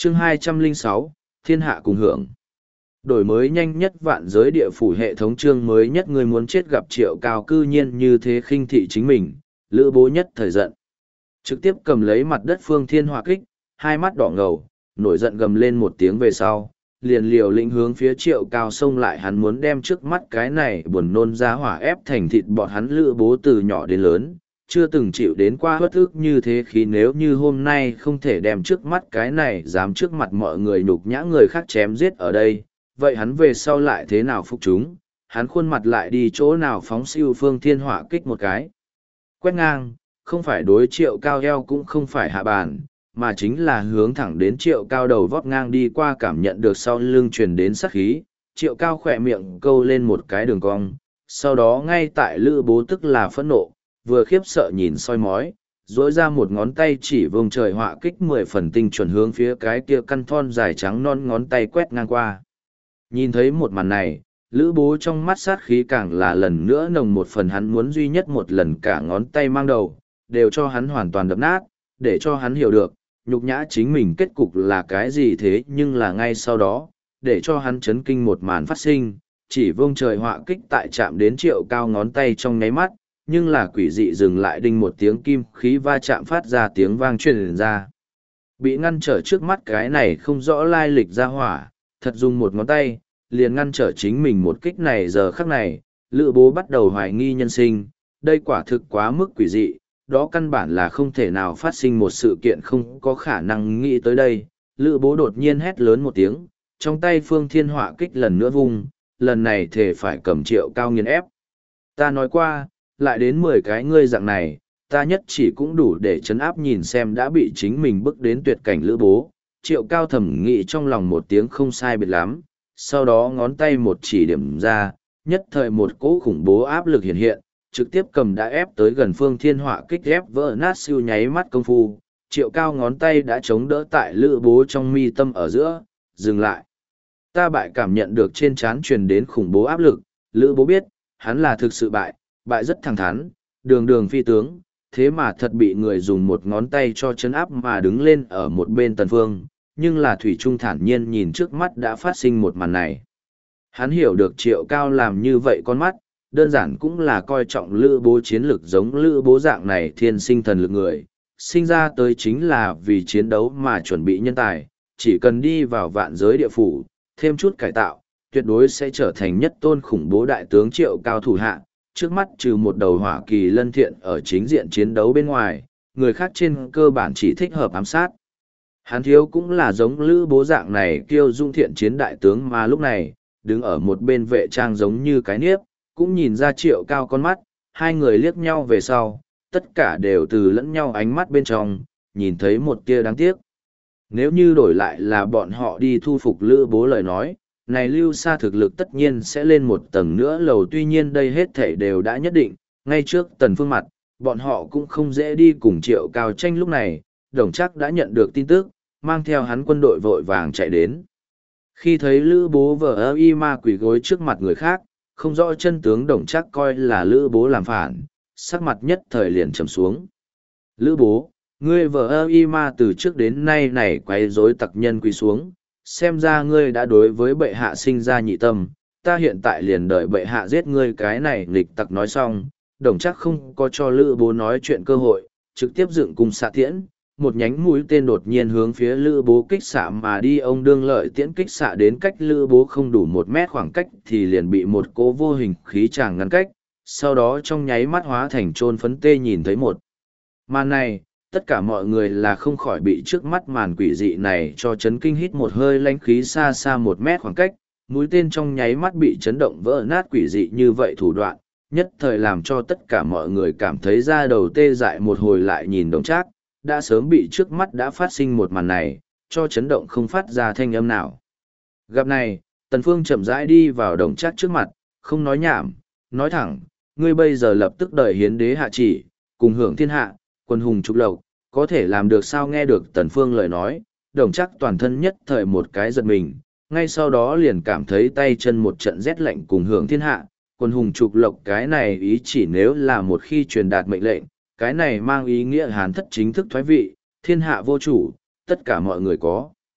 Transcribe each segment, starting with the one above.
Chương 206, Thiên hạ cùng hưởng. Đổi mới nhanh nhất vạn giới địa phủ hệ thống chương mới nhất, người muốn chết gặp Triệu Cao cư nhiên như thế khinh thị chính mình, Lữ Bố nhất thời giận. Trực tiếp cầm lấy mặt đất phương thiên hỏa kích, hai mắt đỏ ngầu, nổi giận gầm lên một tiếng về sau, liền liều lĩnh hướng phía Triệu Cao xông lại. Hắn muốn đem trước mắt cái này buồn nôn ra hỏa ép thành thịt bọt. Hắn Lữ Bố từ nhỏ đến lớn, chưa từng chịu đến qua bất ức như thế, khi nếu như hôm nay không thể đem trước mắt cái này dám trước mặt mọi người nhục nhã người khác chém giết ở đây, vậy hắn về sau lại thế nào phục chúng? Hắn khuôn mặt lại đi chỗ nào phóng siêu phương thiên hỏa kích một cái quét ngang, không phải đối Triệu Cao eo cũng không phải hạ bàn, mà chính là hướng thẳng đến Triệu Cao đầu vót ngang đi qua. Cảm nhận được sau lưng truyền đến sát khí, Triệu Cao khỏe miệng câu lên một cái đường cong, sau đó ngay tại Lữ Bố tức là phẫn nộ, vừa khiếp sợ nhìn soi mói, dỗi ra một ngón tay chỉ vùng trời họa kích 10 phần tinh chuẩn hướng phía cái kia căn thon dài trắng non ngón tay quét ngang qua. Nhìn thấy một màn này, Lữ Bố trong mắt sát khí càng là lần nữa nồng một phần. Hắn muốn duy nhất một lần cả ngón tay mang đầu đều cho hắn hoàn toàn đập nát, để cho hắn hiểu được nhục nhã chính mình kết cục là cái gì. Thế nhưng là ngay sau đó, để cho hắn chấn kinh một màn phát sinh, chỉ vông trời họa kích tại chạm đến Triệu Cao ngón tay trong nháy mắt, nhưng là quỷ dị dừng lại, đinh một tiếng kim khí va chạm phát ra tiếng vang truyền ra. Bị ngăn trở trước mắt cái này không rõ lai lịch ra hỏa, thật dùng một ngón tay, liền ngăn trở chính mình một kích này. Giờ khắc này, Lữ Bố bắt đầu hoài nghi nhân sinh, đây quả thực quá mức quỷ dị, đó căn bản là không thể nào phát sinh một sự kiện không có khả năng nghĩ tới đây. Lữ Bố đột nhiên hét lớn một tiếng, trong tay phương thiên họa kích lần nữa vung, lần này thề phải cầm Triệu Cao nghiền ép. Ta nói qua, lại đến 10 cái ngươi dạng này, ta nhất chỉ cũng đủ để chấn áp. Nhìn xem đã bị chính mình bức đến tuyệt cảnh Lữ Bố, Triệu Cao thầm nghĩ trong lòng một tiếng không sai biệt lắm, sau đó ngón tay một chỉ điểm ra, nhất thời một cỗ khủng bố áp lực hiện hiện, trực tiếp cầm đã ép tới gần phương thiên họa kích ép vỡ nát siêu nháy mắt công phu. Triệu Cao ngón tay đã chống đỡ tại Lữ Bố trong mi tâm ở giữa, dừng lại. Ta bại. Cảm nhận được trên trán truyền đến khủng bố áp lực, Lữ Bố biết, hắn là thực sự bại, bại rất thẳng thắn, đường đường phi tướng, thế mà thật bị người dùng một ngón tay cho chấn áp. Mà đứng lên ở một bên Tần Phương, nhưng là thủy trung thản nhiên nhìn trước mắt đã phát sinh một màn này. Hắn hiểu được Triệu Cao làm như vậy con mắt, đơn giản cũng là coi trọng Lữ Bố chiến lực. Giống Lữ Bố dạng này thiên sinh thần lực người, sinh ra tới chính là vì chiến đấu mà chuẩn bị nhân tài, chỉ cần đi vào vạn giới địa phủ, thêm chút cải tạo, tuyệt đối sẽ trở thành nhất tôn khủng bố đại tướng. Triệu Cao thủ hạ, trước mắt trừ một đầu hỏa kỳ lân thiện ở chính diện chiến đấu bên ngoài, người khác trên cơ bản chỉ thích hợp ám sát. Hắn thiếu cũng là giống Lữ Bố dạng này kiêu dung thiện chiến đại tướng, mà lúc này, đứng ở một bên vệ trang giống như cái niếp, cũng nhìn ra Triệu Cao con mắt. Hai người liếc nhau về sau, tất cả đều từ lẫn nhau ánh mắt bên trong, nhìn thấy một tia đáng tiếc. Nếu như đổi lại là bọn họ đi thu phục Lữ Bố lời nói, này Lưu Sa thực lực tất nhiên sẽ lên một tầng nữa lầu. Tuy nhiên đây hết thảy đều đã nhất định, ngay trước Tần Phương mặt, bọn họ cũng không dễ đi cùng Triệu Cao tranh. Lúc này, Đồng Trác đã nhận được tin tức, mang theo hắn quân đội vội vàng chạy đến. Khi thấy Lữ Bố vờ y ma quỷ gối trước mặt người khác, không rõ chân tướng, Đồng Trác coi là Lữ Bố làm phản, sắc mặt nhất thời liền trầm xuống. Lữ Bố, ngươi vờ y ma từ trước đến nay này quấy rối tặc nhân quỳ xuống, xem ra ngươi đã đối với bệ hạ sinh ra nhị tâm, ta hiện tại liền đợi bệ hạ giết ngươi cái này nghịch tặc. Nói xong, Đồng Trác không có cho Lữ Bố nói chuyện cơ hội, trực tiếp dựng cung xạ tiễn, một nhánh mũi tên đột nhiên hướng phía Lữ Bố kích xạ mà đi. Ông đương lợi tiễn kích xạ đến cách Lữ Bố không đủ 1 mét khoảng cách thì liền bị một cỗ vô hình khí tràng ngăn cách, sau đó trong nháy mắt hóa thành trôn phấn tê. Nhìn thấy một màn này, tất cả mọi người là không khỏi bị trước mắt màn quỷ dị này cho chấn kinh, hít một hơi lãnh khí. Xa xa 1 mét khoảng cách, mũi tên trong nháy mắt bị chấn động vỡ nát. Quỷ dị như vậy thủ đoạn, nhất thời làm cho tất cả mọi người cảm thấy da đầu tê dại. Một hồi lại nhìn Đồng Trác, đã sớm bị trước mắt đã phát sinh một màn này cho chấn động không phát ra thanh âm nào. Gặp này, Tần Phương chậm rãi đi vào Đồng Trác trước mặt, không nói nhảm, nói thẳng, ngươi bây giờ lập tức đợi hiến đế hạ chỉ, cùng hưởng thiên hạ, quân hùng trục lộc, có thể làm được sao? Nghe được Tần Phương lời nói, Đồng Trác toàn thân nhất thời một cái giật mình, ngay sau đó liền cảm thấy tay chân một trận rét lạnh. Cùng hưởng thiên hạ, quân hùng trục lộc, cái này ý chỉ nếu là một khi truyền đạt mệnh lệnh, cái này mang ý nghĩa Hán thất chính thức thoái vị, thiên hạ vô chủ, tất cả mọi người có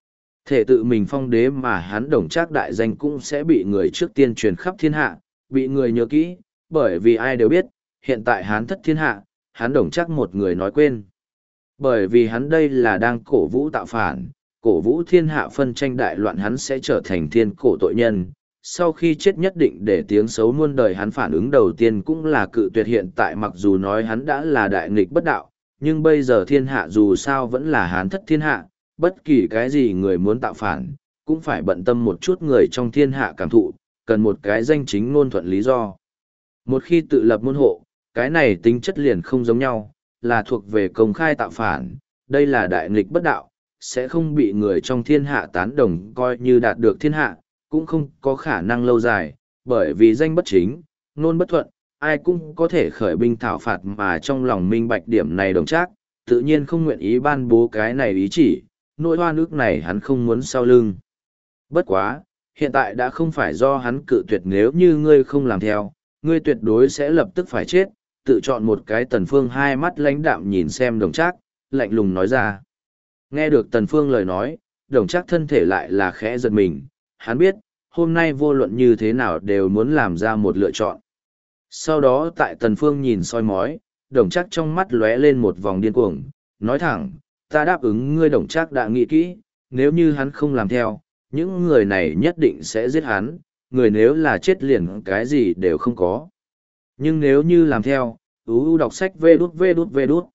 Thể tự mình phong đế mà hắn Đồng Trác đại danh cũng sẽ bị người trước tiên truyền khắp thiên hạ, bị người nhớ kỹ, bởi vì ai đều biết, hiện tại hắn thất thiên hạ, hắn Đồng Trác một người nói quên. Bởi vì hắn đây là đang cổ vũ tạo phản, cổ vũ thiên hạ phân tranh đại loạn, hắn sẽ trở thành thiên cổ tội nhân. Sau khi chết nhất định để tiếng xấu muôn đời, hắn phản ứng đầu tiên cũng là cự tuyệt. Hiện tại mặc dù nói hắn đã là đại nghịch bất đạo, nhưng bây giờ thiên hạ dù sao vẫn là hắn thất thiên hạ, bất kỳ cái gì người muốn tạo phản, cũng phải bận tâm một chút người trong thiên hạ cảm thụ, cần một cái danh chính ngôn thuận lý do. Một khi tự lập môn hộ, cái này tính chất liền không giống nhau, là thuộc về công khai tạo phản, đây là đại nghịch bất đạo, sẽ không bị người trong thiên hạ tán đồng, coi như đạt được thiên hạ, cũng không có khả năng lâu dài, bởi vì danh bất chính, ngôn bất thuận, ai cũng có thể khởi binh thảo phạt, mà trong lòng minh bạch điểm này Đồng Trác, tự nhiên không nguyện ý ban bố cái này ý chỉ, nỗi oan ức này hắn không muốn sau lưng. Bất quá, hiện tại đã không phải do hắn cự tuyệt, nếu như ngươi không làm theo, ngươi tuyệt đối sẽ lập tức phải chết, tự chọn một cái. Tần Phương hai mắt lãnh đạm nhìn xem Đồng Trác, lạnh lùng nói ra. Nghe được Tần Phương lời nói, Đồng Trác thân thể lại là khẽ giật mình, hắn biết, hôm nay vô luận như thế nào đều muốn làm ra một lựa chọn. Sau đó tại Tần Phương nhìn soi mói, Đồng Trác trong mắt lóe lên một vòng điên cuồng, nói thẳng, ta đáp ứng ngươi. Đồng Trác đã nghĩ kỹ, nếu như hắn không làm theo, những người này nhất định sẽ giết hắn, người nếu là chết liền cái gì đều không có. Nhưng nếu như làm theo, đọc sách vê đút,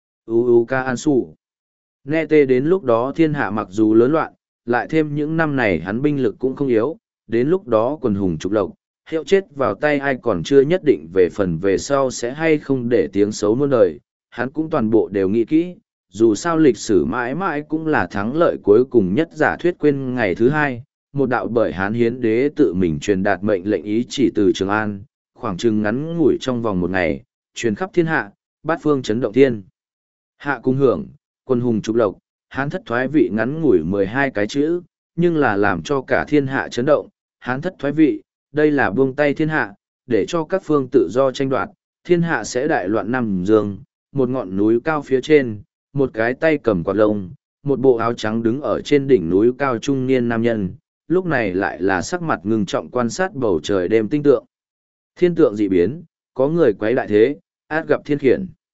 ca an su. Nghe tê đến lúc đó thiên hạ mặc dù lớn loạn, lại thêm những năm này hắn binh lực cũng không yếu, đến lúc đó quần hùng trục lộc, hiệu chết vào tay ai còn chưa nhất định, về phần về sau sẽ hay không để tiếng xấu muôn đời, hắn cũng toàn bộ đều nghĩ kỹ, dù sao lịch sử mãi mãi cũng là thắng lợi cuối cùng nhất. Giả thuyết quên ngày thứ hai, một đạo bởi Hán Hiến đế tự mình truyền đạt mệnh lệnh ý chỉ từ Trường An, khoảng chừng ngắn ngủi trong vòng một ngày, truyền khắp thiên hạ, bát phương chấn động thiên. Hạ cung hưởng, quân hùng trục lộc, Hán thất thoái vị, ngắn ngủi 12 cái chữ, nhưng là làm cho cả thiên hạ chấn động. Hán thất thoái vị, đây là buông tay thiên hạ, để cho các phương tự do tranh đoạt, thiên hạ sẽ đại loạn. Nam Dương, một ngọn núi cao phía trên, một cái tay cầm quạt lông, một bộ áo trắng đứng ở trên đỉnh núi cao, trung niên nam nhân, lúc này lại là sắc mặt ngưng trọng quan sát bầu trời đêm tinh tượng. Thiên tượng dị biến, có người quấy đại thế, át gặp thiên khiển.